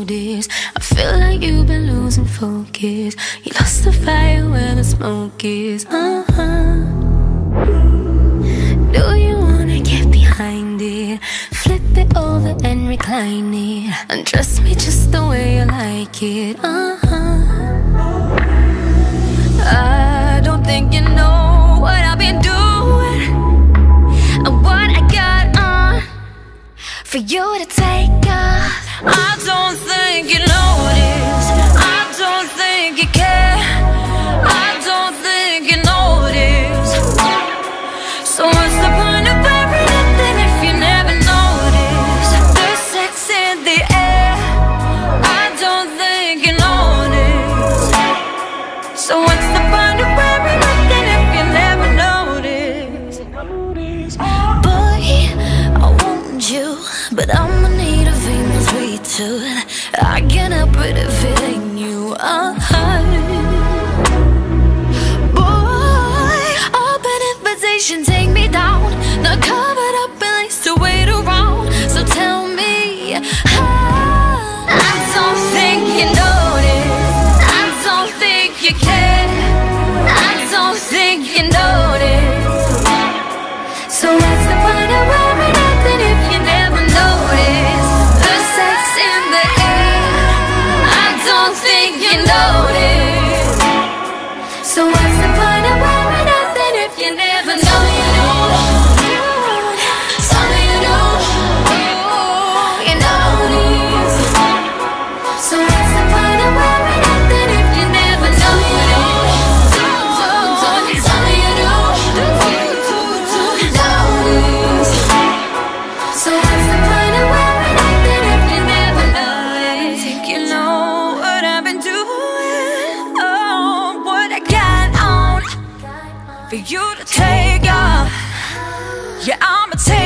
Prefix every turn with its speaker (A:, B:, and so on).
A: notice. I feel like you've been losing focus. You lost the fire where the smoke is. Do you wanna get behind it? Flip it over and recline it. And trust me just the way you like it. I don't think you know what I've been doing and what I got on for you to take off. I don't think you notice. I don't think you care. I don't think you notice. So what's the point of everything if you never notice? There's sex in the air. I don't think you notice. So what's the point of everything if you never notice? Boy, I want you, but I'ma need a famous way to. I can't help it if it ain't you. Boy, open invitation, take me down. Not covered up and lace to wait around. So tell me how. I don't think you notice. I don't think you care. I don't think you notice. So what's the point of worrying nothing if you never notice? The sex in the air. I don't think you notice. So what's the point of worrying nothing if you never notice? Tell me you know. You notice. So what's the point of worrying nothing if you never notice? Tell me you know. Notice. So what's the point of worrying nothing if you never notice? I think you know what I've been doing. Oh, what I got on for you to take off. Yeah, I'ma take